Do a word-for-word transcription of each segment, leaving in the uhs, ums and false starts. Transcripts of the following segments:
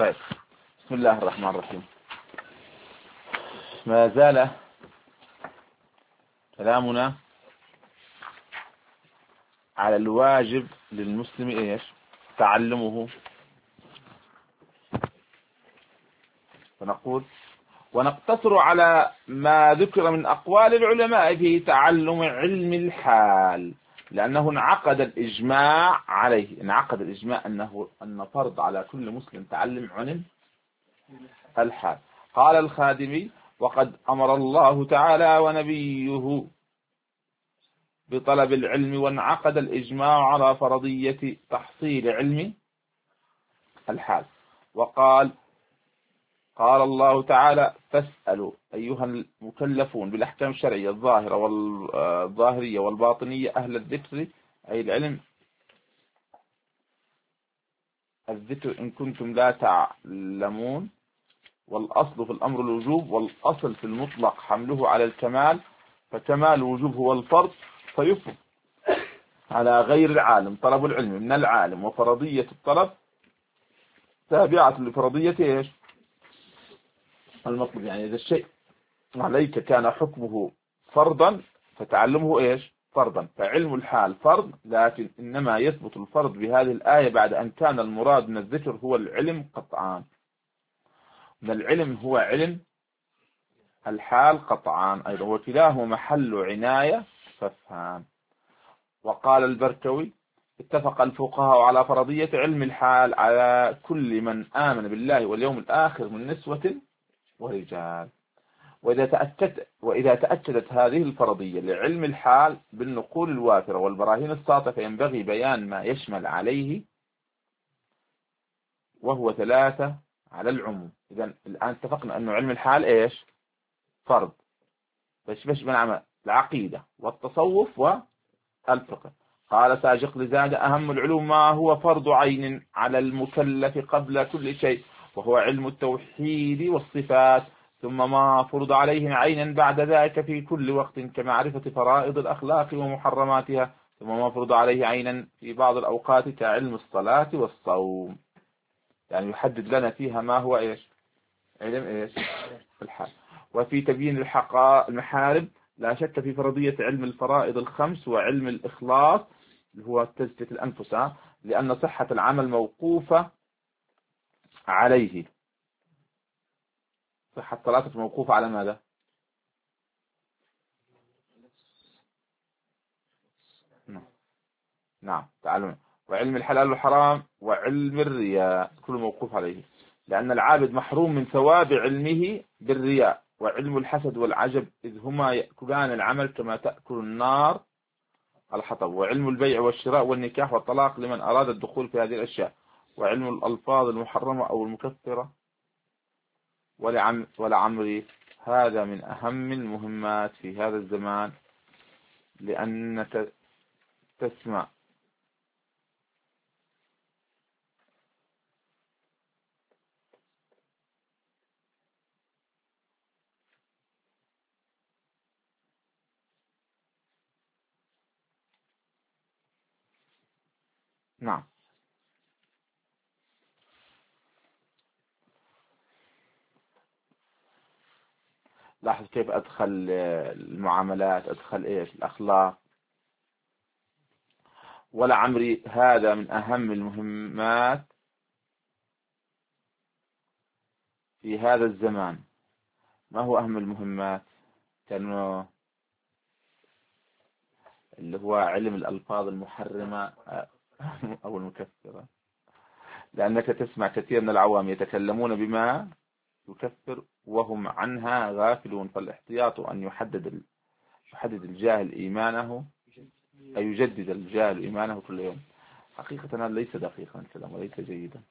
طيب، بسم الله الرحمن الرحيم. ما زال كلامنا على الواجب للمسلم ايش؟ تعلمه. فنقول ونقتصر على ما ذكر من أقوال العلماء في تعلم علم الحال، لأنه انعقد الإجماع عليه، انعقد الإجماع أنه أن فرض على كل مسلم تعلم علم الحال. قال الخادمي: وقد أمر الله تعالى ونبيه بطلب العلم، وانعقد الإجماع على فرضية تحصيل علم الحال. وقال قال الله تعالى: فاسألوا أيها المكلفون بالأحكام الشرعية الظاهرة والظاهرية والباطنية أهل الذكر، أي العلم الذكر، إن كنتم لا تعلمون. والأصل في الأمر الوجوب، والأصل في المطلق حمله على الكمال، فكمال الوجوب هو الفرض، فيفرض على غير العالم طلب العلم من العالم، وفرضية الطلب تابعة لفرضية ايش؟ المطلب. يعني إذا الشيء عليك كان حكمه فرضا فتعلمه ايش؟ فرضا. فعلم الحال فرض، لكن إنما يثبت الفرض بهذه الآية بعد أن كان المراد من الذكر هو العلم قطعان. من العلم هو علم الحال قطعان أيضا، وكلاه محل عناية فافهم. وقال البركوي: اتفق الفقهاء على فرضية علم الحال على كل من آمن بالله واليوم الآخر من نسوة ورجال. وإذا تأكد وإذا تأكدت هذه الفرضية لعلم الحال بالنقول الوافرة والبراهين الساطعة، فينبغي بيان ما يشمل عليه، وهو ثلاثة على العموم. إذا الآن اتفقنا أنه علم الحال إيش؟ فرض. بش بش بنعمل العقيدة والتصوف والفقه. قال ساجق لزاد: أهم العلوم ما هو فرض عين على المكلف قبل كل شيء، وهو علم التوحيد والصفات، ثم ما فرض عليه عينا بعد ذلك في كل وقت كمعرفة فرائض الأخلاق ومحرماتها، ثم ما فرض عليه عينا في بعض الأوقات كعلم الصلاة والصوم. يعني يحدد لنا فيها ما هو إيش؟ علم إيش؟ الحال. وفي تبيين الحقائق المحارم لا شك في فرضية علم الفرائض الخمس وعلم الإخلاص اللي هو تزكية الأنفس، لأن صحة العمل موقوفة عليه. صحة الصلاة موقوفة على ماذا؟ نعم نعم تعلم. وعلم الحلال والحرام وعلم الرياء كله موقوف عليه، لأن العابد محروم من ثواب علمه بالرياء. وعلم الحسد والعجب إذ هما يأكلان العمل كما تأكل النار الحطب. وعلم البيع والشراء والنكاح والطلاق لمن أراد الدخول في هذه الأشياء. وعلم الألفاظ المحرمة أو المكفرة. ولعم ولعمري هذا من أهم المهمات في هذا الزمان، لأنك تسمع نعم. لاحظ كيف أدخل المعاملات، أدخل إيش؟ الأخلاق. ولعمري هذا من أهم المهمات في هذا الزمان. ما هو أهم المهمات؟ كانوا اللي هو علم الألفاظ المحرمة أو المكفرة، لأنك تسمع كثير من العوام يتكلمون بما يكفر وهم عنها غافلون. فالاحتياط أن يحدد يحدد الجاهل إيمانه، أي يجدد الجاهل إيمانه كل يوم. حقيقة ليس دقيقا الكلام وليس جيدا.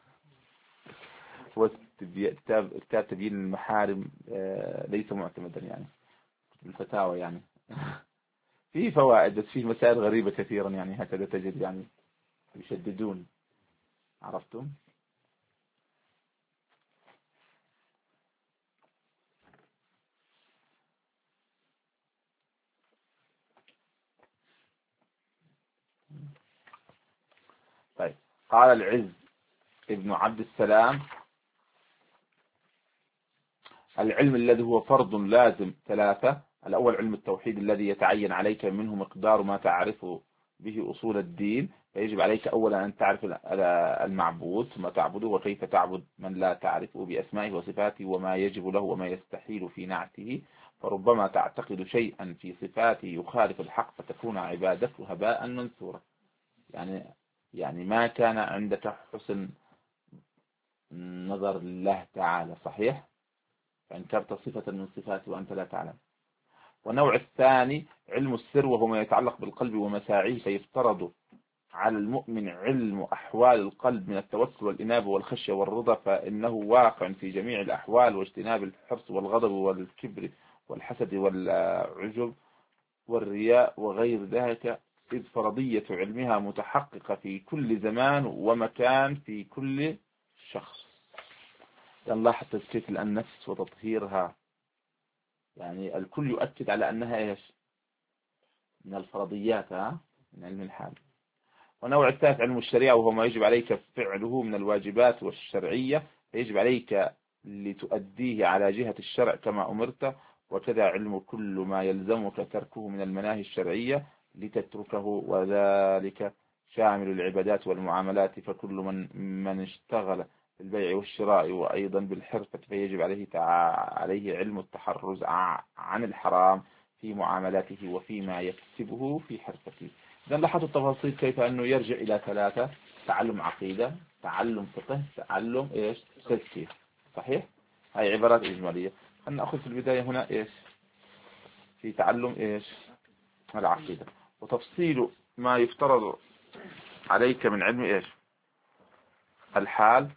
هو كتاب كتاب تبيين المحارم ليس معتمدا يعني الفتاوى يعني فيه فوائد بس فيه مسائل غريبة كثيرا، يعني هكذا تجد يعني يشددون. عرفتم؟ طيب. قال العز ابن عبد السلام: العلم الذي هو فرض لازم ثلاثة. الأول علم التوحيد الذي يتعين عليك منه مقدار ما تعرف به أصول الدين، فيجب عليك أولا أن تعرف المعبود ثم تعبده، وكيف تعبد من لا تعرفه بأسمائه وصفاته وما يجب له وما يستحيل في نعته. فربما تعتقد شيئا في صفاته يخالف الحق فتكون عبادته هباء منثورا. يعني يعني ما كان عندك حسن نظر لله تعالى، صحيح؟ فانكرت صفة من صفاته وأنت لا تعلم. والنوع الثاني علم السر، وهو ما يتعلق بالقلب ومساعيه، فيفترض على المؤمن علم أحوال القلب من التوكل والإنابة والخشية والرضا، فإنه واقع في جميع الأحوال، واجتناب الحرص والغضب والكبر والحسد والعجب والرياء وغير ذلك، إذ فرضية علمها متحققة في كل زمان ومكان في كل شخص. نلاحظ تزكية النفس وتطهيرها، يعني الكل يؤكد على أنها إيش؟ من الفرضيات، ها؟ من علم الحال. ونوع الثالث علم الشريعة، وهو ما يجب عليك فعله من الواجبات والشرعية، فيجب عليك لتؤديه على جهة الشرع كما أمرت. وكذا علم كل ما يلزمك تركه من المناهي الشرعية لتتركه، وذلك شامل العبادات والمعاملات. فكل من من اشتغل بالبيع والشراء وأيضا بالحرفة فيجب عليه عليه علم التحرز عن الحرام في معاملاته وفيما يكسبه في حرفته. إذن لاحظوا التفاصيل كيف أنه يرجع إلى ثلاثة: تعلم عقيدة، تعلم فقه، تعلم إيش؟ تزكية. صحيح؟ هاي عبارات إجمالية. خلينا نأخذ في البداية هنا إيش؟ في تعلم إيش؟ العقيدة، وتفصيل ما يفترض عليك من علم إيش؟ الحال،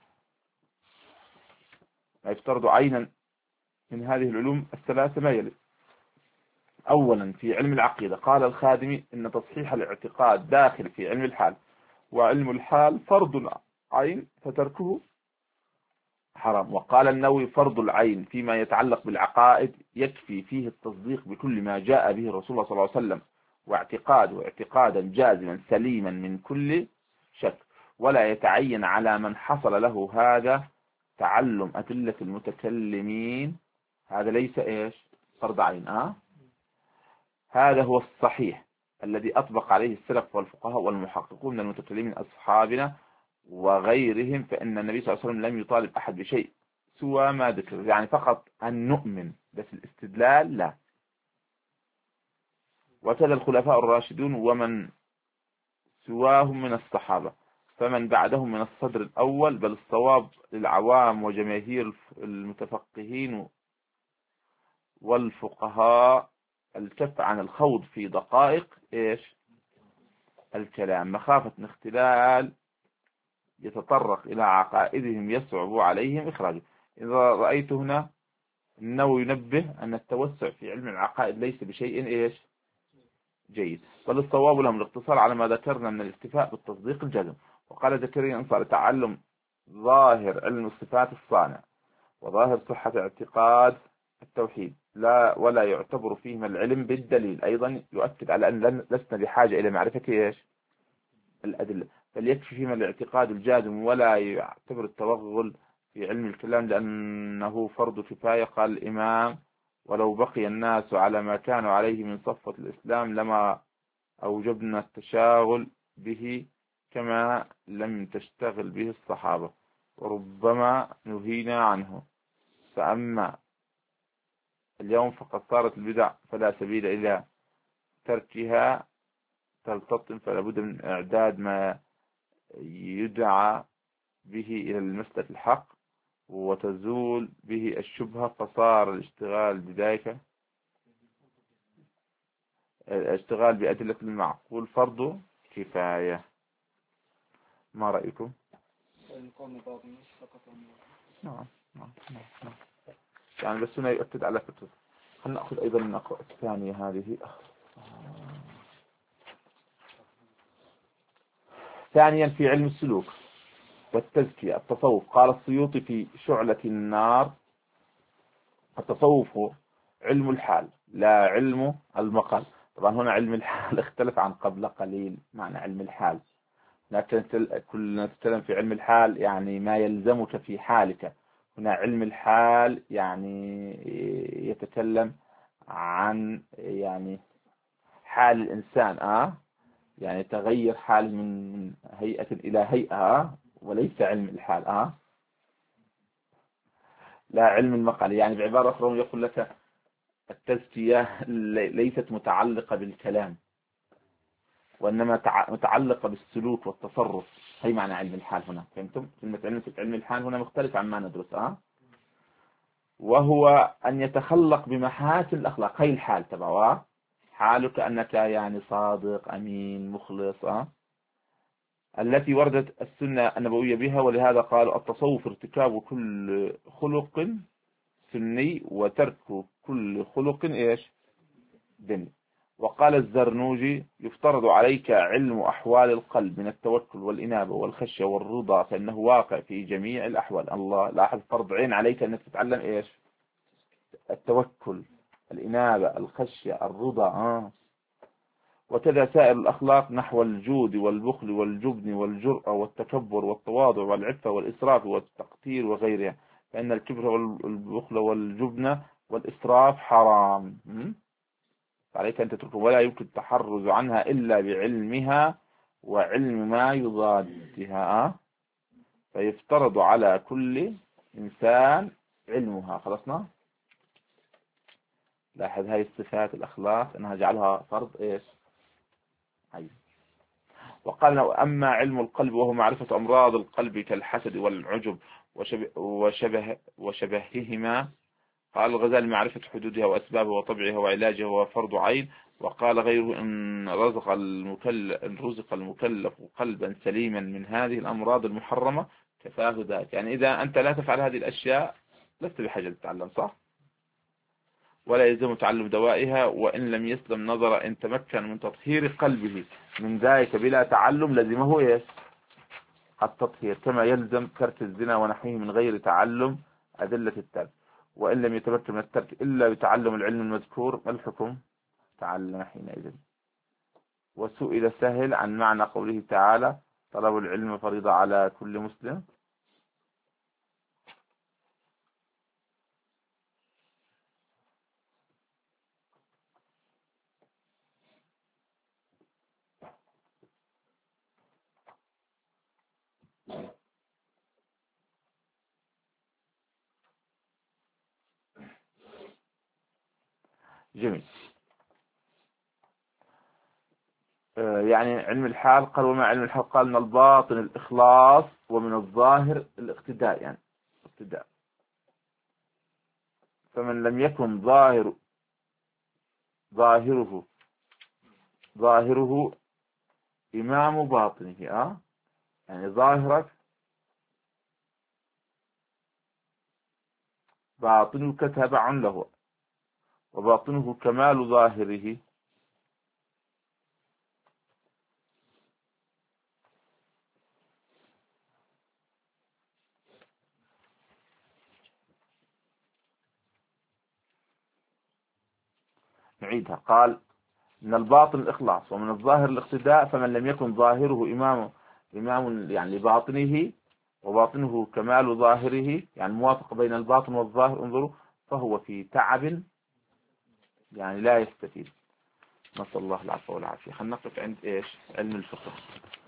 ما يفترض عينا من هذه العلوم الثلاثة ما يلي. أولا في علم العقيدة قال الخادمي إن تصحيح الاعتقاد داخل في علم الحال، وعلم الحال فرض عين فتركه حرام. وقال النووي فرض العين فيما يتعلق بالعقائد يكفي فيه التصديق بكل ما جاء به الرسول صلى الله عليه وسلم، واعتقاد واعتقادا جازما سليما من كل شك، ولا يتعين على من حصل له هذا تعلم أدلة المتكلمين. هذا ليس إيش؟ فرض عين. آه؟ هذا هو الصحيح الذي أطبق عليه السلف والفقهاء والمحققون من المتكلمين أصحابنا وغيرهم، فإن النبي صلى الله عليه وسلم لم يطالب أحد بشيء سوى ما ذكر، يعني فقط أن نؤمن، بس الاستدلال لا. وكذا الخلفاء الراشدون ومن سواهم من الصحابة، فمن بعدهم من الصدر الأول، بل الصواب للعوام وجماهير المتفقهين والفقهاء الكف عن الخوض في دقائق إيش؟ الكلام، مخافة من اختلال يتطرق إلى عقائدهم يصعب عليهم إخراجه. إذا رأيت هنا أنه ينبه أن التوسع في علم العقائد ليس بشيء إيش؟ جيد، بل الصواب لهم الاقتصار على ما ذكرنا من الاكتفاء بالتصديق الجزم. وقال زكريا أنصار تعلم ظاهر علم الصفات الصانع وظاهر صحة اعتقاد التوحيد لا ولا يعتبر فيهما العلم بالدليل. أيضا يؤكد على أن لسنا بحاجة إلى معرفة إيش؟ الأدلة، بل يكفي فيما الاعتقاد الجازم، ولا يعتبر التوغل في علم الكلام لأنه فرض كفاية. قال الإمام ولو بقي الناس على ما كانوا عليه من صفة الإسلام لما أوجبنا التشاغل به كما لم تشتغل به الصحابة، وربما نهينا عنه. فأما اليوم فقد صارت البدع فلا سبيل إلى تركها تلتطم، فلا بد من إعداد ما يدعى به إلى المسلك الحق وتزول به الشبهة، فصار الاشتغال بذلك الاشتغال بأدلة المعقول فرض كفاية. ما رأيكم؟ نعم نعم نعم. يعني بس هنا يؤكد على فكرة. خلنا نأخذ أيضا النقطة الثانية هذه. ثانيا في علم السلوك والتزكية التصوف، قال السيوطي في شعلة النار التصوف علم الحال لا علم المقال. طبعا هنا علم الحال اختلف عن قبل قليل معنى علم الحال، لكن كلنا نتكلم في علم الحال يعني ما يلزمك في حالك، هنا علم الحال يعني يتكلم عن يعني حال الإنسان آه يعني تغير حال من هيئة إلى هيئة آه وليس علم الحال آه لا علم المقال. يعني بعبارة أخرى يقول لك التزكية ليست متعلقة بالكلام وإنما متعلقة بالسلوك والتصرف. هي معنى علم الحال هنا. فهمتم؟ كلمة علم علم الحال هنا مختلف عن ما ندرس آه وهو أن يتخلق بمحاسن الأخلاق. هي الحال تبعه حالك أنك يعني صادق أمين مخلص أه؟ التي وردت السنة النبوية بها. ولهذا قال التصوف ارتكاب كل خلق سني وترك كل خلق إيش دني. وقال الزرنوجي يفترض عليك علم أحوال القلب من التوكل والإنابة والخشية والرضا فإنه واقع في جميع الأحوال. الله لاحظ فرض عين عليك أنك تتعلم إيش التوكل الإنابة الخشية الرضا آه. وكذا سائر الأخلاق نحو الجود والبخل والجبن والجرأة والتكبر والتواضع والعفة والإسراف والتقتير وغيرها. فإن الكبر والبخل والجبن والإسراف حرام عليك أن تتركه ولا يمكن التحرز عنها إلا بعلمها وعلم ما يضادها. فيفترض على كل إنسان علمها. خلصنا. لاحظ هاي الصفات الأخلاق أنها جعلها فرض إيش عين. وقال أما علم القلب وهو معرفة أمراض القلب كالحسد والعجب وشبه وشبه وشبههما. قال الغزالي معرفة حدودها وأسبابها وطبعها وعلاجها وفرض عين. وقال غيره إن رزق المكلف, رزق المكلف قلبا سليما من هذه الأمراض المحرمة كفاه ذلك. يعني إذا أنت لا تفعل هذه الأشياء لست بحاجة تتعلم صح ولا يلزم تعلم دوائها. وإن لم يسلم نظر إن تمكن من تطهير قلبه من ذلك بلا تعلم لزمه إيش التطهير كما يلزم ترك الزنا ونحوه من غير تعلم أدلة الترك. وإن لم يتمكن من الترك إلا بتعلم العلم المذكور ما الحكم تعلم حينئذ. وسئل سهل عن معنى قوله تعالى طلب العلم فريضة على كل مسلم. جميل. يعني علم الحال قال وما علم الحال قال من الباطن الإخلاص ومن الظاهر الاقتداء. يعني اقتداء. فمن لم يكن ظاهر ظاهره ظاهره إمام باطنه أه؟ يعني ظاهرك باطنك تبع له وباطنه كمال ظاهره. نعيدها. قال من الباطن الإخلاص ومن الظاهر الاقتداء. فمن لم يكن ظاهره إمام إمام يعني لباطنه وباطنه كمال ظاهره يعني موافق بين الباطن والظاهر انظروا فهو في تعب يعني لا يستفيد. نسأل الله العفو والعافية. خلينا نقف عند إيش علم الفقه.